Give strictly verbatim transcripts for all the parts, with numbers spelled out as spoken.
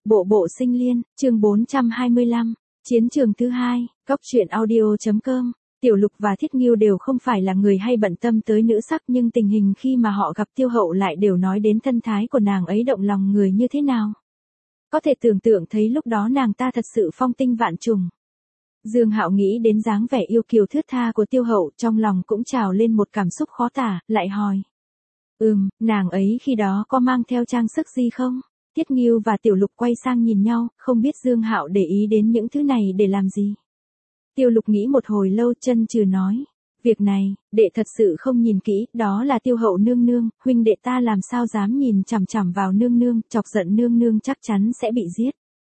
Bộ bộ sinh liên, chương bốn trăm hai mươi lăm, chiến trường thứ hai, cóc truyện audio.com. Tiểu Lục và Thiết Nghiêu đều không phải là người hay bận tâm tới nữ sắc, nhưng tình hình khi mà họ gặp Tiêu Hậu lại đều nói đến thân thái của nàng ấy động lòng người như thế nào. Có thể tưởng tượng thấy lúc đó nàng ta thật sự phong tinh vạn trùng. Dương Hạo nghĩ đến dáng vẻ yêu kiều thướt tha của Tiêu Hậu, trong lòng cũng trào lên một cảm xúc khó tả, lại hỏi. Ừm, nàng ấy khi đó có mang theo trang sức gì không? Thiết Nghiêu và Tiểu Lục quay sang nhìn nhau, không biết Dương Hạo để ý đến những thứ này để làm gì. Tiêu Lục nghĩ một hồi lâu, chân chừ nói. Việc này, đệ thật sự không nhìn kỹ, đó là Tiêu Hậu nương nương, huynh đệ ta làm sao dám nhìn chằm chằm vào nương nương, chọc giận nương nương chắc chắn sẽ bị giết.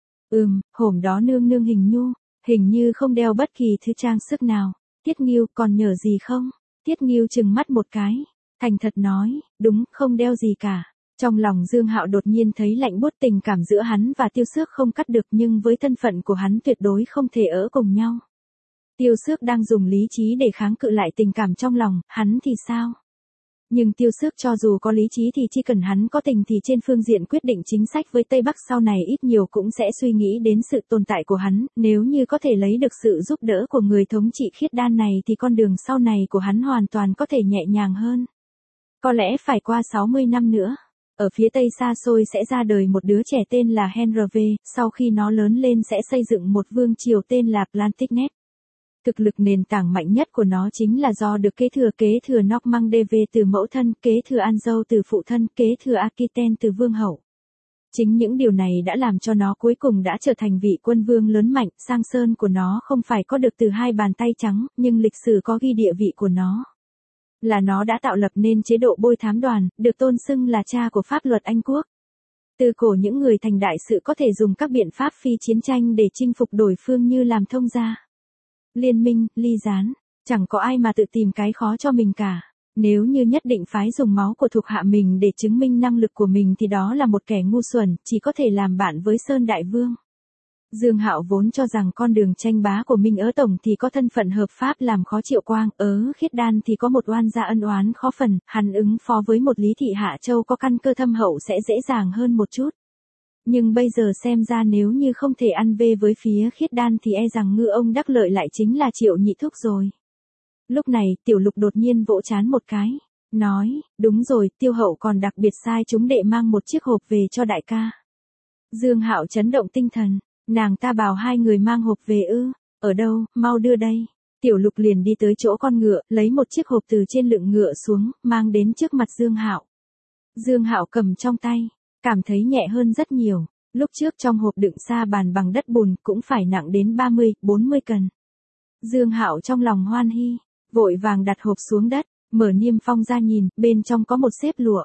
Ừm, hôm đó nương nương hình nhu, hình như không đeo bất kỳ thứ trang sức nào. Thiết Nghiêu còn nhờ gì không? Thiết Nghiêu trừng mắt một cái, thành thật nói, đúng, không đeo gì cả. Trong lòng Dương Hạo đột nhiên thấy lạnh buốt, tình cảm giữa hắn và Tiêu Xước không cắt được, nhưng với thân phận của hắn tuyệt đối không thể ở cùng nhau. Tiêu Xước đang dùng lý trí để kháng cự lại tình cảm trong lòng, hắn thì sao? Nhưng Tiêu Xước cho dù có lý trí thì chỉ cần hắn có tình thì trên phương diện quyết định chính sách với Tây Bắc sau này ít nhiều cũng sẽ suy nghĩ đến sự tồn tại của hắn, nếu như có thể lấy được sự giúp đỡ của người thống trị khiết đan này thì con đường sau này của hắn hoàn toàn có thể nhẹ nhàng hơn. Có lẽ phải qua sáu mươi năm nữa. Ở phía Tây xa xôi sẽ ra đời một đứa trẻ tên là Henry, sau khi nó lớn lên sẽ xây dựng một vương triều tên là Plantagenet. Thực lực nền tảng mạnh nhất của nó chính là do được kế thừa kế thừa Normandie từ mẫu thân, kế thừa Anjou từ phụ thân, kế thừa Aquitaine từ vương hậu. Chính những điều này đã làm cho nó cuối cùng đã trở thành vị quân vương lớn mạnh. Sang sơn của nó không phải có được từ hai bàn tay trắng, nhưng lịch sử có ghi địa vị của nó. Là nó đã tạo lập nên chế độ bôi thám đoàn, được tôn xưng là cha của pháp luật Anh quốc. Từ cổ những người thành đại sự có thể dùng các biện pháp phi chiến tranh để chinh phục đối phương như làm thông gia, liên minh, ly gián, chẳng có ai mà tự tìm cái khó cho mình cả. Nếu như nhất định phái dùng máu của thuộc hạ mình để chứng minh năng lực của mình thì đó là một kẻ ngu xuẩn, chỉ có thể làm bạn với Sơn Đại Vương. Dương Hạo vốn cho rằng con đường tranh bá của Minh Ớ Tổng thì có thân phận hợp pháp làm khó Triệu Quang, Ớ Khiết Đan thì có một oan gia ân oán khó phần, hắn ứng phó với một Lý Thị Hạ Châu có căn cơ thâm hậu sẽ dễ dàng hơn một chút. Nhưng bây giờ xem ra nếu như không thể ăn vê với phía Khiết Đan thì e rằng ngư ông đắc lợi lại chính là Triệu Nhị Thúc rồi. Lúc này, Tiểu Lục đột nhiên vỗ trán một cái, nói, đúng rồi, Tiêu Hậu còn đặc biệt sai chúng đệ mang một chiếc hộp về cho đại ca. Dương Hạo chấn động tinh thần. Nàng ta bảo hai người mang hộp về ư? Ở đâu, mau đưa đây. Tiểu Lục liền đi tới chỗ con ngựa, lấy một chiếc hộp từ trên lưng ngựa xuống, mang đến trước mặt Dương Hạo. Dương Hạo cầm trong tay, cảm thấy nhẹ hơn rất nhiều. Lúc trước trong hộp đựng sa bàn bằng đất bùn cũng phải nặng đến ba mươi, bốn mươi cân. Dương Hạo trong lòng hoan hi, vội vàng đặt hộp xuống đất, mở niêm phong ra nhìn, bên trong có một xếp lụa.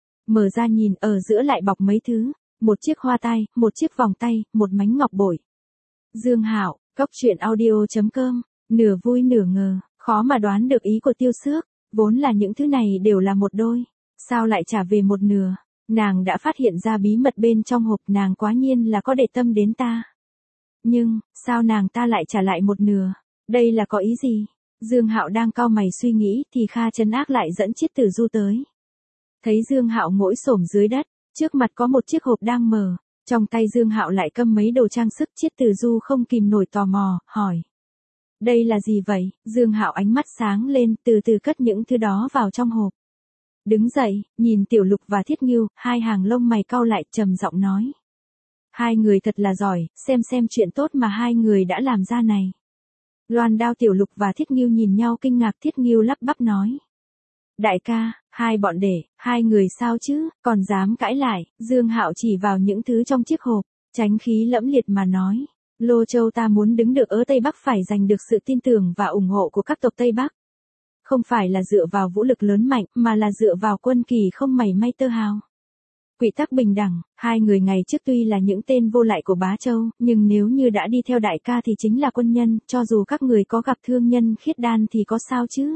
Mở ra nhìn, ở giữa lại bọc mấy thứ. Một chiếc hoa tai, một chiếc vòng tay, một mánh ngọc bội. Dương Hạo, cóc truyện audio.com, nửa vui nửa ngờ, khó mà đoán được ý của Tiêu Xước, vốn là những thứ này đều là một đôi, sao lại trả về một nửa? Nàng đã phát hiện ra bí mật bên trong hộp, nàng quá nhiên là có để tâm đến ta. Nhưng, sao nàng ta lại trả lại một nửa? Đây là có ý gì? Dương Hạo đang cau mày suy nghĩ thì Kha Trấn Ác lại dẫn Chiết Tử Du tới. Thấy Dương Hạo ngồi xổm dưới đất. Trước mặt có một chiếc hộp đang mở, trong tay Dương Hạo lại cầm mấy đồ trang sức. Chiết Tử Du không kìm nổi tò mò, hỏi. Đây là gì vậy? Dương Hạo ánh mắt sáng lên, từ từ cất những thứ đó vào trong hộp. Đứng dậy, nhìn Tiểu Lục và Thiết Nghiêu, hai hàng lông mày cau lại, trầm giọng nói. Hai người thật là giỏi, xem xem chuyện tốt mà hai người đã làm ra này. Loan Đao, Tiểu Lục và Thiết Nghiêu nhìn nhau kinh ngạc. Thiết Nghiêu lắp bắp nói. Đại ca, hai bọn đệ, hai người sao chứ, còn dám cãi lại? Dương Hạo chỉ vào những thứ trong chiếc hộp, tránh khí lẫm liệt mà nói. Lô Châu ta muốn đứng được ở Tây Bắc phải giành được sự tin tưởng và ủng hộ của các tộc Tây Bắc. Không phải là dựa vào vũ lực lớn mạnh, mà là dựa vào quân kỳ không mảy may tơ hào. Quy tắc bình đẳng, hai người ngày trước tuy là những tên vô lại của Bá Châu, nhưng nếu như đã đi theo đại ca thì chính là quân nhân, cho dù các người có gặp thương nhân Khiết Đan thì có sao chứ?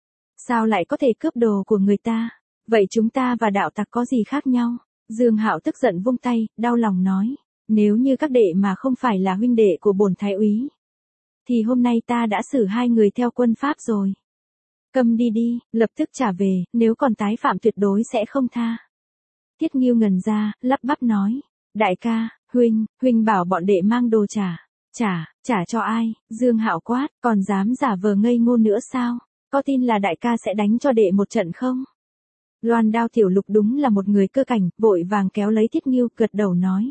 Sao lại có thể cướp đồ của người ta? Vậy chúng ta và đạo tặc có gì khác nhau? Dương Hạo tức giận vung tay, đau lòng nói. Nếu như các đệ mà không phải là huynh đệ của bổn thái úy, thì hôm nay ta đã xử hai người theo quân pháp rồi. Câm đi đi, lập tức trả về, nếu còn tái phạm tuyệt đối sẽ không tha. Thiết Nghiêu ngần ra, lắp bắp nói. Đại ca, Huynh, huynh bảo bọn đệ mang đồ trả. Trả, trả cho ai? Dương Hạo quát, còn dám giả vờ ngây ngô nữa sao? Có tin là đại ca sẽ đánh cho đệ một trận không? Loan Đao Tiểu Lục đúng là một người cơ cảnh, vội vàng kéo lấy Thiết Nghiêu, gật đầu nói.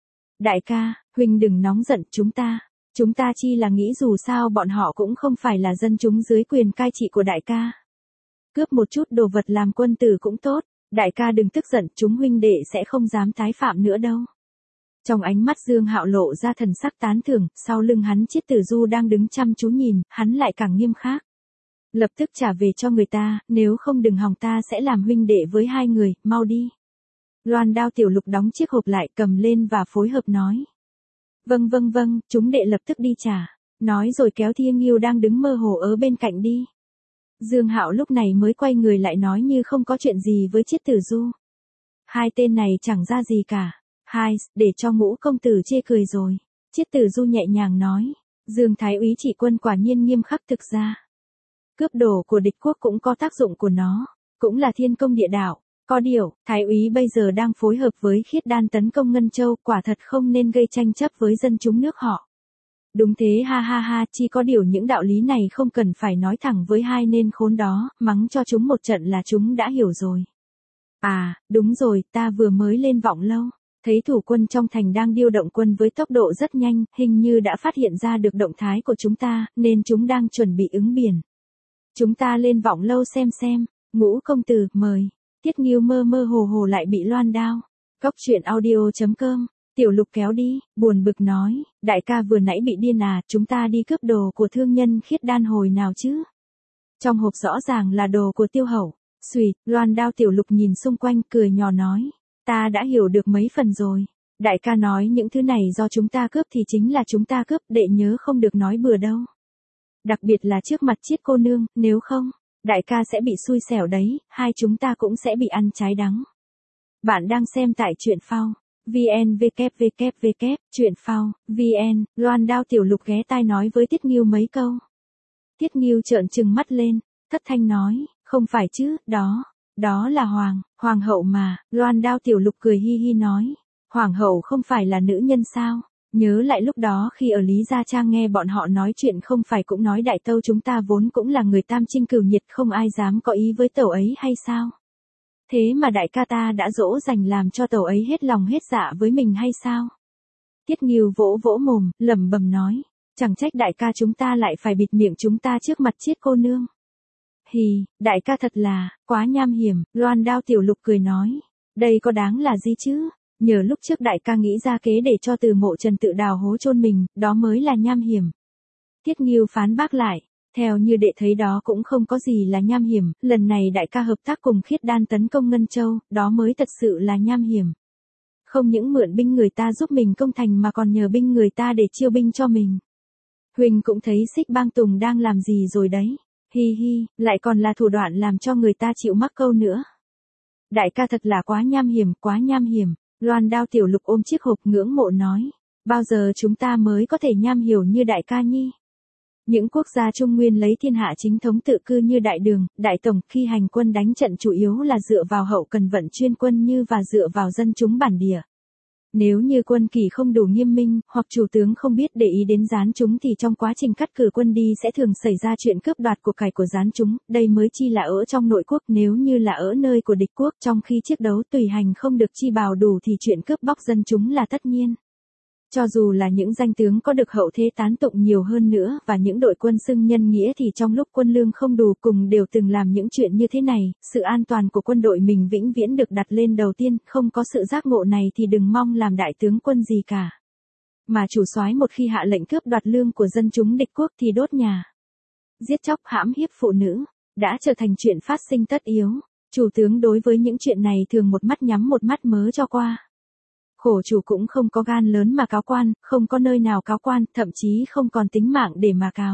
Đại ca, huynh đừng nóng giận, chúng ta, chúng ta chi là nghĩ dù sao bọn họ cũng không phải là dân chúng dưới quyền cai trị của đại ca. Cướp một chút đồ vật làm quân tử cũng tốt, đại ca đừng tức giận, chúng huynh đệ sẽ không dám tái phạm nữa đâu. Trong ánh mắt Dương Hạo lộ ra thần sắc tán thưởng, sau lưng hắn Chiết Tử Du đang đứng chăm chú nhìn, hắn lại càng nghiêm khắc. Lập tức trả về cho người ta, nếu không đừng hòng ta sẽ làm huynh đệ với hai người, mau đi. Loan Đao Tiểu Lục đóng chiếc hộp lại, cầm lên và phối hợp nói. Vâng vâng vâng, chúng đệ lập tức đi trả. Nói rồi kéo Thiên Nghiêu đang đứng mơ hồ ở bên cạnh đi. Dương Hạo lúc này mới quay người lại nói như không có chuyện gì với Chiết Tử Du. Hai tên này chẳng ra gì cả. Hai, để cho Ngũ công tử chê cười rồi. Chiết Tử Du nhẹ nhàng nói. Dương Thái úy chỉ quân quả nhiên nghiêm khắc thực ra. Cướp đồ của địch quốc cũng có tác dụng của nó. Cũng là thiên công địa đạo. Có điều, Thái úy bây giờ đang phối hợp với Khiết Đan tấn công Ngân Châu, quả thật không nên gây tranh chấp với dân chúng nước họ. Đúng thế, ha ha ha, chỉ có điều những đạo lý này không cần phải nói thẳng với hai nên khốn đó, mắng cho chúng một trận là chúng đã hiểu rồi. À, đúng rồi, ta vừa mới lên Vọng Lâu, thấy thủ quân trong thành đang điều động quân với tốc độ rất nhanh, hình như đã phát hiện ra được động thái của chúng ta, nên chúng đang chuẩn bị ứng biển. Chúng ta lên Vọng Lâu xem xem. Ngũ công tử, mời. Thiết Nghiêu mơ mơ hồ hồ lại bị Loan Đao. Cóc truyện audio chấm com. Tiểu Lục kéo đi, buồn bực nói, đại ca vừa nãy bị điên à, chúng ta đi cướp đồ của thương nhân Khiết Đan hồi nào chứ? Trong hộp rõ ràng là đồ của Tiêu Hậu. Xùy, Loan Đao Tiểu Lục nhìn xung quanh cười nhỏ nói, ta đã hiểu được mấy phần rồi. Đại ca nói những thứ này do chúng ta cướp thì chính là chúng ta cướp, đệ nhớ không được nói bừa đâu. Đặc biệt là trước mặt Chiết cô nương, nếu không, đại ca sẽ bị xui xẻo đấy, hai chúng ta cũng sẽ bị ăn trái đắng. Bạn đang xem tại truyện phao. vn www truyện phao vn. Loan Đao Tiểu Lục ghé tai nói với Thiết Nghiêu mấy câu. Thiết Nghiêu trợn trừng mắt lên, thất thanh nói, không phải chứ, đó, đó là hoàng, hoàng hậu mà. Loan Đao Tiểu Lục cười hi hi nói, hoàng hậu không phải là nữ nhân sao? Nhớ lại lúc đó khi ở Lý Gia Trang nghe bọn họ nói chuyện không phải cũng nói đại tâu chúng ta vốn cũng là người tam trinh cửu nhiệt, không ai dám có ý với tẩu ấy hay sao? Thế mà đại ca ta đã dỗ dành làm cho tẩu ấy hết lòng hết dạ với mình hay sao? Thiết Nghiêu vỗ vỗ mồm, lẩm bẩm nói, chẳng trách đại ca chúng ta lại phải bịt miệng chúng ta trước mặt Chiết cô nương. Hì, đại ca thật là, quá nham hiểm. Loan Đao Tiểu Lục cười nói, đây có đáng là gì chứ? Nhờ lúc trước đại ca nghĩ ra kế để cho Từ Mộ Trần tự đào hố chôn mình, đó mới là nham hiểm. Thiết Nghiêu phán bác lại, theo như đệ thấy đó cũng không có gì là nham hiểm, lần này đại ca hợp tác cùng Khiết Đan tấn công Ngân Châu, đó mới thật sự là nham hiểm. Không những mượn binh người ta giúp mình công thành mà còn nhờ binh người ta để chiêu binh cho mình. Huỳnh cũng thấy Xích Bang Tùng đang làm gì rồi đấy, hi hi, lại còn là thủ đoạn làm cho người ta chịu mắc câu nữa. Đại ca thật là quá nham hiểm, quá nham hiểm. Loan Đao Tiểu Lục ôm chiếc hộp ngưỡng mộ nói, bao giờ chúng ta mới có thể nham hiểu như đại ca nhi? Những quốc gia Trung Nguyên lấy thiên hạ chính thống tự cư như Đại Đường, Đại Tổng khi hành quân đánh trận chủ yếu là dựa vào hậu cần vận chuyên quân như và dựa vào dân chúng bản địa. Nếu như quân kỳ không đủ nghiêm minh, hoặc chủ tướng không biết để ý đến gián chúng thì trong quá trình cắt cử quân đi sẽ thường xảy ra chuyện cướp đoạt của cải của gián chúng, đây mới chi là ở trong nội quốc, nếu như là ở nơi của địch quốc trong khi chiến đấu tùy hành không được chi bào đủ thì chuyện cướp bóc dân chúng là tất nhiên. Cho dù là những danh tướng có được hậu thế tán tụng nhiều hơn nữa và những đội quân xưng nhân nghĩa thì trong lúc quân lương không đủ cùng đều từng làm những chuyện như thế này, sự an toàn của quân đội mình vĩnh viễn được đặt lên đầu tiên, không có sự giác ngộ này thì đừng mong làm đại tướng quân gì cả. Mà chủ soái một khi hạ lệnh cướp đoạt lương của dân chúng địch quốc thì đốt nhà, giết chóc hãm hiếp phụ nữ, đã trở thành chuyện phát sinh tất yếu. Chủ tướng đối với những chuyện này thường một mắt nhắm một mắt mớ cho qua. Khổ chủ cũng không có gan lớn mà cáo quan, không có nơi nào cáo quan, thậm chí không còn tính mạng để mà cáo.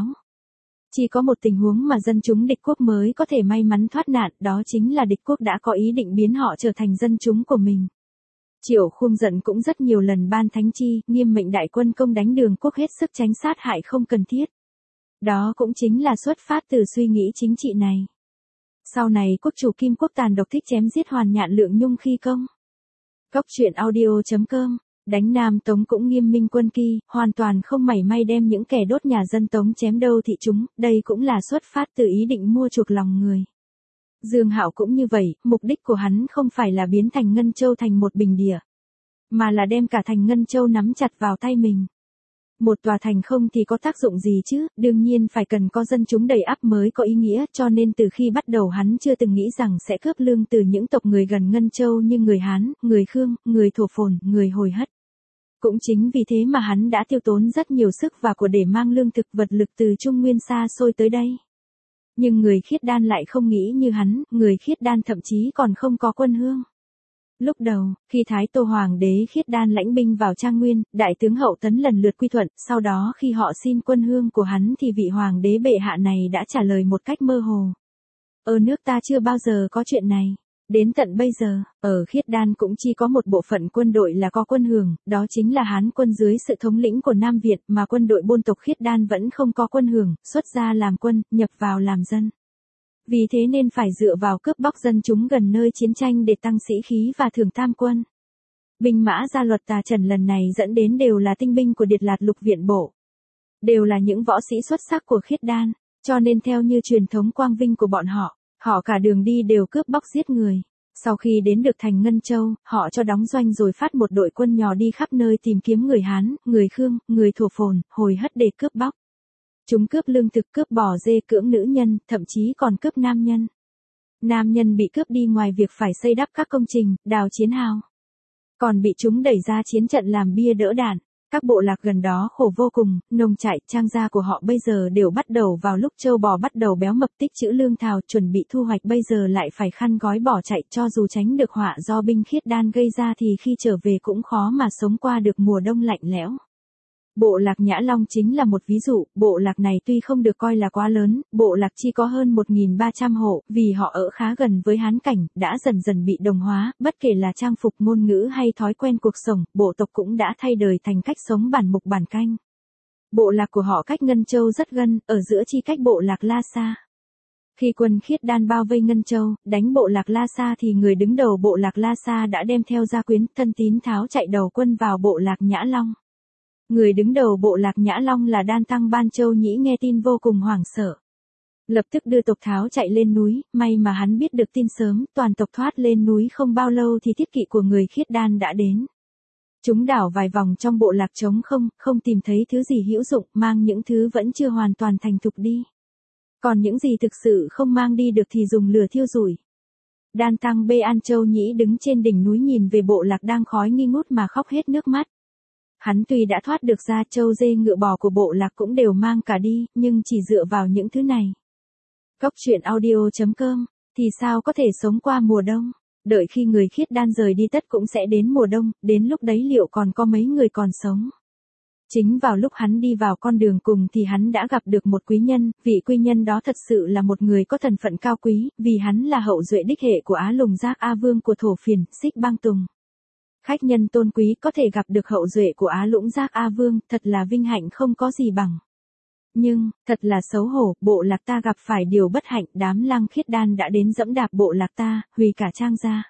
Chỉ có một tình huống mà dân chúng địch quốc mới có thể may mắn thoát nạn, đó chính là địch quốc đã có ý định biến họ trở thành dân chúng của mình. Triệu Khung giận cũng rất nhiều lần ban thánh chi, nghiêm mệnh đại quân công đánh Đường Quốc hết sức tránh sát hại không cần thiết. Đó cũng chính là xuất phát từ suy nghĩ chính trị này. Sau này quốc chủ Kim Quốc tàn độc thích chém giết Hoàn Nhạn Lượng Nhung khi công. Cóc truyện audio chấm com Đánh Nam Tống cũng nghiêm minh quân kỳ, hoàn toàn không mảy may đem những kẻ đốt nhà dân Tống chém đâu thị chúng, đây cũng là xuất phát từ ý định mua chuộc lòng người. Dương Hạo cũng như vậy, mục đích của hắn không phải là biến thành Ngân Châu thành một bình địa, mà là đem cả thành Ngân Châu nắm chặt vào tay mình. Một tòa thành không thì có tác dụng gì chứ, đương nhiên phải cần có dân chúng đầy ắp mới có ý nghĩa, cho nên từ khi bắt đầu hắn chưa từng nghĩ rằng sẽ cướp lương từ những tộc người gần Ngân Châu như người Hán, người Khương, người Thổ Phồn, người Hồi Hất. Cũng chính vì thế mà hắn đã tiêu tốn rất nhiều sức và của để mang lương thực vật lực từ Trung Nguyên xa xôi tới đây. Nhưng người Khiết Đan lại không nghĩ như hắn, người Khiết Đan thậm chí còn không có quân hương. Lúc đầu, khi Thái Tô Hoàng đế Khiết Đan lãnh binh vào Trang Nguyên, đại tướng Hậu Tấn lần lượt quy thuận, sau đó khi họ xin quân hương của hắn thì vị hoàng đế bệ hạ này đã trả lời một cách mơ hồ. Ở nước ta chưa bao giờ có chuyện này. Đến tận bây giờ, ở Khiết Đan cũng chỉ có một bộ phận quân đội là có quân hưởng, đó chính là Hán quân dưới sự thống lĩnh của Nam Việt, mà quân đội buôn tộc Khiết Đan vẫn không có quân hưởng, xuất ra làm quân, nhập vào làm dân. Vì thế nên phải dựa vào cướp bóc dân chúng gần nơi chiến tranh để tăng sĩ khí và thưởng tam quân. Binh mã gia luật Tà Trần lần này dẫn đến đều là tinh binh của Điệt Lạt Lục Viện Bộ. Đều là những võ sĩ xuất sắc của Khiết Đan, cho nên theo như truyền thống quang vinh của bọn họ, họ cả đường đi đều cướp bóc giết người. Sau khi đến được thành Ngân Châu, họ cho đóng doanh rồi phát một đội quân nhỏ đi khắp nơi tìm kiếm người Hán, người Khương, người Thổ Phồn, Hồi Hất để cướp bóc. Chúng cướp lương thực, cướp bò dê, cưỡng nữ nhân, thậm chí còn cướp nam nhân. Nam nhân bị cướp đi ngoài việc phải xây đắp các công trình, đào chiến hào, còn bị chúng đẩy ra chiến trận làm bia đỡ đạn. Các bộ lạc gần đó khổ vô cùng, nông trại, trang gia của họ bây giờ đều bắt đầu vào lúc trâu bò bắt đầu béo mập tích trữ lương thảo chuẩn bị thu hoạch, bây giờ lại phải khăn gói bỏ chạy, cho dù tránh được họa do binh Khiết Đan gây ra thì khi trở về cũng khó mà sống qua được mùa đông lạnh lẽo. Bộ lạc Nhã Long chính là một ví dụ, bộ lạc này tuy không được coi là quá lớn, bộ lạc chỉ có hơn một nghìn ba trăm hộ, vì họ ở khá gần với Hán cảnh, đã dần dần bị đồng hóa, bất kể là trang phục, ngôn ngữ hay thói quen cuộc sống, bộ tộc cũng đã thay đời thành cách sống bản mục bản canh. Bộ lạc của họ cách Ngân Châu rất gần, ở giữa chi cách bộ lạc La Sa. Khi quân Khiết Đan bao vây Ngân Châu, đánh bộ lạc La Sa thì người đứng đầu bộ lạc La Sa đã đem theo gia quyến, thân tín tháo chạy đầu quân vào bộ lạc Nhã Long. Người đứng đầu bộ lạc Nhã Long là Đan Tăng Ban Châu Nhĩ nghe tin vô cùng hoảng sợ. Lập tức đưa tộc Tháo chạy lên núi, may mà hắn biết được tin sớm, toàn tộc thoát lên núi không bao lâu thì thiết kỵ của người Khiết Đan đã đến. Chúng đảo vài vòng trong bộ lạc trống không, không tìm thấy thứ gì hữu dụng, mang những thứ vẫn chưa hoàn toàn thành thục đi. Còn những gì thực sự không mang đi được thì dùng lửa thiêu rủi. Đan Tăng Bê An Châu Nhĩ đứng trên đỉnh núi nhìn về bộ lạc đang khói nghi ngút mà khóc hết nước mắt. Hắn tuy đã thoát được ra, trâu dê ngựa bò của bộ lạc cũng đều mang cả đi, nhưng chỉ dựa vào những thứ này. Cốc truyện audio chấm com, thì sao có thể sống qua mùa đông? Đợi khi người Khiết Đan rời đi tất cũng sẽ đến mùa đông, đến lúc đấy liệu còn có mấy người còn sống? Chính vào lúc hắn đi vào con đường cùng thì hắn đã gặp được một quý nhân, vị quý nhân đó thật sự là một người có thân phận cao quý, vì hắn là hậu duệ đích hệ của Á Lùng Giác A Vương của Thổ Phiền, Xích Bang Tùng. Khách nhân tôn quý có thể gặp được hậu duệ của Á Lũng Giác A Vương, thật là vinh hạnh không có gì bằng. Nhưng, thật là xấu hổ, bộ lạc ta gặp phải điều bất hạnh, đám Lăng Khiết Đan đã đến dẫm đạp bộ lạc ta, hủy cả trang gia.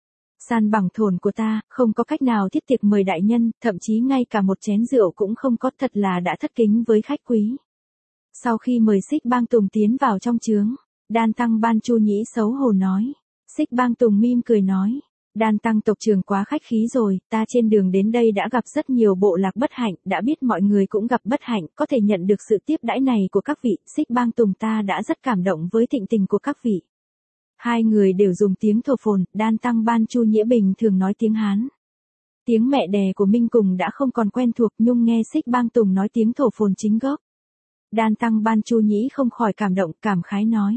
San bằng thồn của ta, không có cách nào thiết tiệc mời đại nhân, thậm chí ngay cả một chén rượu cũng không có, thật là đã thất kính với khách quý. Sau khi mời Xích Bang Tùng tiến vào trong trướng, Đan Tăng Ban Chu Nhĩ xấu hổ nói. Xích Bang Tùng mỉm cười nói. Đan Tăng tộc trưởng quá khách khí rồi, ta trên đường đến đây đã gặp rất nhiều bộ lạc bất hạnh, đã biết mọi người cũng gặp bất hạnh, có thể nhận được sự tiếp đãi này của các vị, Xích Bang Tùng ta đã rất cảm động với thịnh tình của các vị. Hai người đều dùng tiếng Thổ Phồn, Đan Tăng Ban Chu Nhĩ bình thường nói tiếng Hán. Tiếng mẹ đẻ của Minh Cùng đã không còn quen thuộc, nhưng nghe Xích Bang Tùng nói tiếng Thổ Phồn chính gốc. Đan Tăng Ban Chu Nhĩ không khỏi cảm động, cảm khái nói.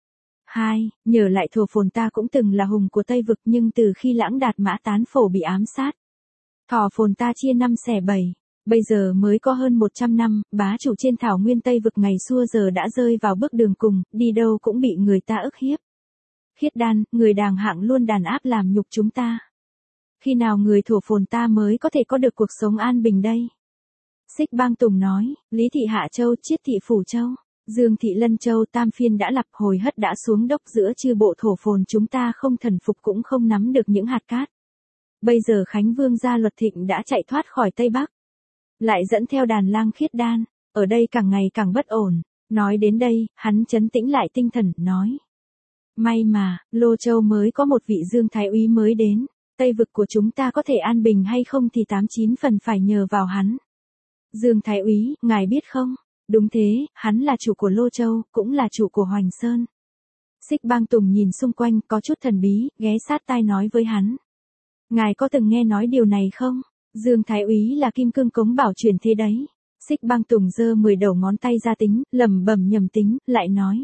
Hai, nhờ lại Thổ Phồn ta cũng từng là hùng của Tây Vực, nhưng từ khi Lãng Đạt Mã Tán Phổ bị ám sát, Thổ Phồn ta chia năm xẻ bảy, bây giờ mới có hơn một trăm năm, bá chủ trên thảo nguyên Tây Vực ngày xưa giờ đã rơi vào bước đường cùng, đi đâu cũng bị người ta ức hiếp. Khiết Đan, người đàng hạng luôn đàn áp làm nhục chúng ta. Khi nào người Thổ Phồn ta mới có thể có được cuộc sống an bình đây? Xích Bang Tùng nói, Lý Thị Hạ Châu, Chiết Thị Phủ Châu, Dương Thị Lân Châu, Tam Phiên đã lập, Hồi Hất đã xuống đốc, giữa chư bộ Thổ Phồn chúng ta không thần phục cũng không nắm được những hạt cát. Bây giờ Khánh Vương gia Luật Thịnh đã chạy thoát khỏi Tây Bắc. Lại dẫn theo đàn lang khiết đan, ở đây càng ngày càng bất ổn. Nói đến đây, hắn trấn tĩnh lại tinh thần, nói. May mà, Lô Châu mới có một vị Dương Thái úy mới đến. Tây vực của chúng ta có thể an bình hay không thì tám chín phần phải nhờ vào hắn. Dương Thái úy, ngài biết không? Đúng thế, hắn là chủ của Lô Châu, cũng là chủ của Hoành Sơn. Xích Bang Tùng nhìn xung quanh có chút thần bí, ghé sát tai nói với hắn. Ngài có từng nghe nói điều này không? Dương Thái úy là kim cương cống bảo truyền thế đấy. Xích Bang Tùng giơ mười đầu ngón tay ra tính, lẩm bẩm nhầm tính, lại nói.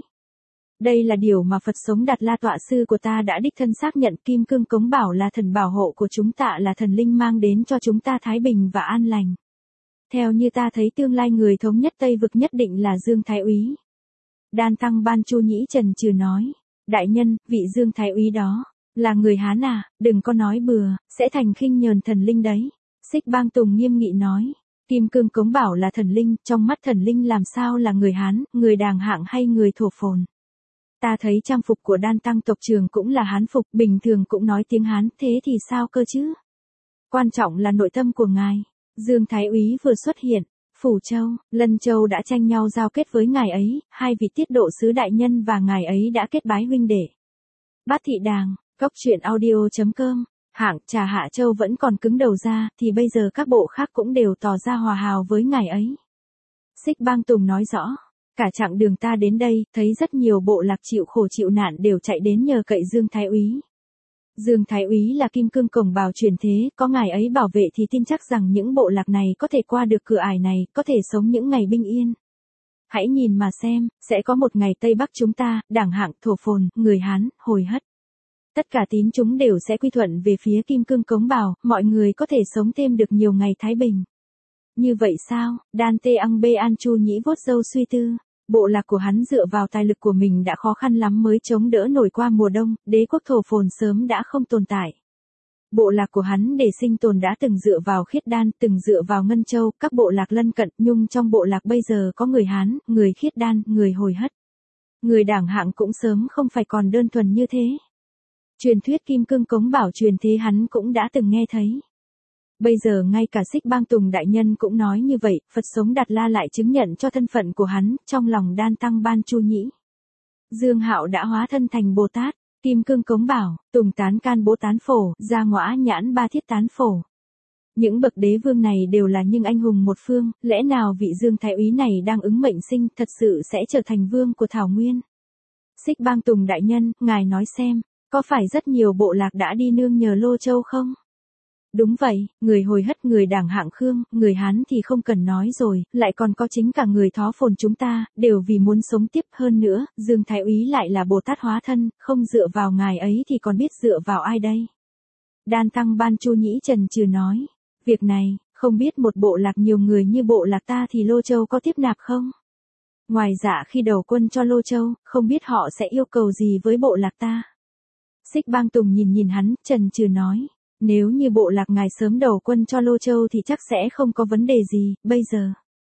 Đây là điều mà Phật Sống Đạt La tọa sư của ta đã đích thân xác nhận, kim cương cống bảo là thần bảo hộ của chúng ta, là thần linh mang đến cho chúng ta thái bình và an lành. Theo như ta thấy tương lai người thống nhất Tây vực nhất định là Dương Thái úy. Đan Tăng Ban Chu Nhĩ trần trừ nói. Đại nhân, vị Dương Thái úy đó, là người Hán à, đừng có nói bừa, sẽ thành khinh nhờn thần linh đấy. Xích Bang Tùng nghiêm nghị nói. Kim cương cống bảo là thần linh, trong mắt thần linh làm sao là người Hán, người Đàng Hạng hay người thổ phồn. Ta thấy trang phục của Đan Tăng tộc trường cũng là Hán phục, bình thường cũng nói tiếng Hán, thế thì sao cơ chứ? Quan trọng là nội tâm của ngài. Dương Thái úy vừa xuất hiện, Phủ Châu, Lân Châu đã tranh nhau giao kết với ngài ấy, hai vị tiết độ sứ đại nhân và ngài ấy đã kết bái huynh đệ. Bát Thị Đàng, Cốc Truyện Audio chấm com. Hạng Trà Hạ Châu vẫn còn cứng đầu ra, thì bây giờ các bộ khác cũng đều tỏ ra hòa hào với ngài ấy. Xích Bang Tùng nói rõ, cả chặng đường ta đến đây, thấy rất nhiều bộ lạc chịu khổ chịu nạn đều chạy đến nhờ cậy Dương Thái úy. Dương Thái úy là kim cương cổng bào truyền thế, có ngài ấy bảo vệ thì tin chắc rằng những bộ lạc này có thể qua được cửa ải này, có thể sống những ngày bình yên. Hãy nhìn mà xem, sẽ có một ngày Tây Bắc chúng ta, Đảng Hạng, thổ phồn, người Hán, hồi hất. Tất cả tín chúng đều sẽ quy thuận về phía kim cương cống bào, mọi người có thể sống thêm được nhiều ngày thái bình. Như vậy sao? Đan Tê Ang Bê An Chu Nhĩ vuốt râu suy tư. Bộ lạc của hắn dựa vào tài lực của mình đã khó khăn lắm mới chống đỡ nổi qua mùa đông, đế quốc thổ phồn sớm đã không tồn tại. Bộ lạc của hắn để sinh tồn đã từng dựa vào Khiết Đan, từng dựa vào Ngân Châu, các bộ lạc lân cận, nhưng trong bộ lạc bây giờ có người Hán, người Khiết Đan, người Hồi Hất. Người Đảng Hạng cũng sớm không phải còn đơn thuần như thế. Truyền thuyết kim cương cống bảo truyền thế hắn cũng đã từng nghe thấy. Bây giờ ngay cả Xích Bang Tùng đại nhân cũng nói như vậy, Phật Sống Đạt La lại chứng nhận cho thân phận của hắn, trong lòng Đan Tăng Ban Chu Nhĩ. Dương Hạo đã hóa thân thành Bồ Tát, kim cương cống bảo, Tùng Tán Can Bố Tán Phổ, Gia Ngõa Nhãn Ba Thiết Tán Phổ. Những bậc đế vương này đều là những anh hùng một phương, lẽ nào vị Dương Thái úy này đang ứng mệnh sinh thật sự sẽ trở thành vương của Thảo Nguyên? Xích Bang Tùng đại nhân, ngài nói xem, có phải rất nhiều bộ lạc đã đi nương nhờ Lô Châu không? Đúng vậy, người Hồi Hất, người Đảng Hạng Khương, người Hán thì không cần nói rồi, lại còn có chính cả người Thó Phồn chúng ta, đều vì muốn sống tiếp hơn nữa, Dương Thái úy lại là Bồ Tát hóa thân, không dựa vào ngài ấy thì còn biết dựa vào ai đây? Đan Tăng Ban Chu Nhĩ trần trừ nói, việc này, không biết một bộ lạc nhiều người như bộ lạc ta thì Lô Châu có tiếp nạp không? Ngoài dạ khi đầu quân cho Lô Châu, không biết họ sẽ yêu cầu gì với bộ lạc ta? Xích Bang Tùng nhìn nhìn hắn, trần trừ nói. Nếu như bộ lạc ngài sớm đầu quân cho Lô Châu thì chắc sẽ không có vấn đề gì, bây giờ.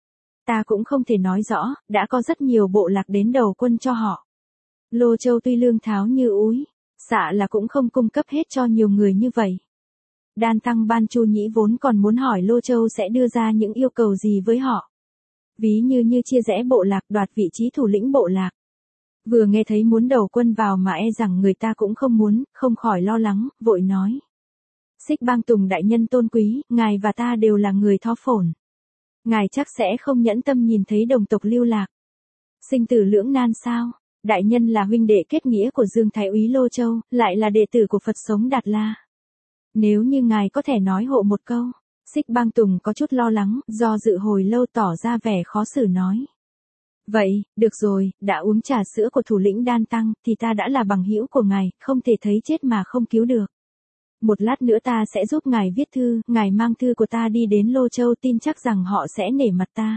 Ta cũng không thể nói rõ, đã có rất nhiều bộ lạc đến đầu quân cho họ. Lô Châu tuy lương tháo như úi, xạ là cũng không cung cấp hết cho nhiều người như vậy. Đan Tăng Ban Chu Nhĩ vốn còn muốn hỏi Lô Châu sẽ đưa ra những yêu cầu gì với họ. Ví như như chia rẽ bộ lạc, đoạt vị trí thủ lĩnh bộ lạc. Vừa nghe thấy muốn đầu quân vào mà e rằng người ta cũng không muốn, không khỏi lo lắng, vội nói. Xích Bang Tùng đại nhân tôn quý, ngài và ta đều là người Thó Phồn. Ngài chắc sẽ không nhẫn tâm nhìn thấy đồng tộc lưu lạc. Sinh tử lưỡng nan sao? Đại nhân là huynh đệ kết nghĩa của Dương Thái úy Lô Châu, lại là đệ tử của Phật Sống Đạt La. Nếu như ngài có thể nói hộ một câu. Xích Bang Tùng có chút lo lắng, do dự hồi lâu tỏ ra vẻ khó xử nói. Vậy, được rồi, đã uống trà sữa của thủ lĩnh Đan Tăng, thì ta đã là bằng hữu của ngài, không thể thấy chết mà không cứu được. Một lát nữa ta sẽ giúp ngài viết thư, ngài mang thư của ta đi đến Lô Châu, tin chắc rằng họ sẽ nể mặt ta.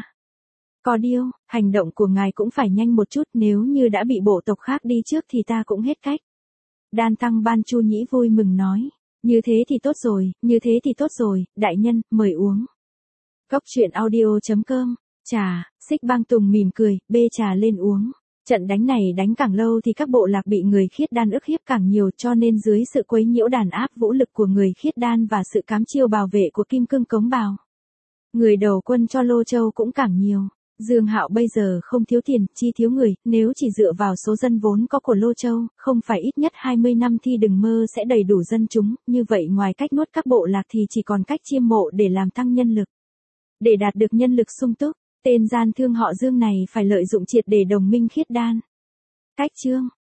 Có điều, hành động của ngài cũng phải nhanh một chút, nếu như đã bị bộ tộc khác đi trước thì ta cũng hết cách. Đan Tăng Ban Chu Nhĩ vui mừng nói, như thế thì tốt rồi, như thế thì tốt rồi, đại nhân, mời uống. Cốc Truyện Audio chấm com, trà, Xích Bang Tùng mỉm cười, bê trà lên uống. Trận đánh này đánh càng lâu thì các bộ lạc bị người khiết đan ức hiếp càng nhiều, cho nên dưới sự quấy nhiễu đàn áp vũ lực của người khiết đan và sự cám chiêu bảo vệ của Kim Cương Cống Bào, người đầu quân cho Lô Châu cũng càng nhiều. Dương Hạo bây giờ không thiếu tiền, chi thiếu người, nếu chỉ dựa vào số dân vốn có của Lô Châu, không phải ít nhất hai mươi năm thì đừng mơ sẽ đầy đủ dân chúng, như vậy ngoài cách nuốt các bộ lạc thì chỉ còn cách chiêm mộ để làm tăng nhân lực. Để đạt được nhân lực sung túc, tên gian thương họ Dương này phải lợi dụng triệt để đồng minh khiết đan. Cách chương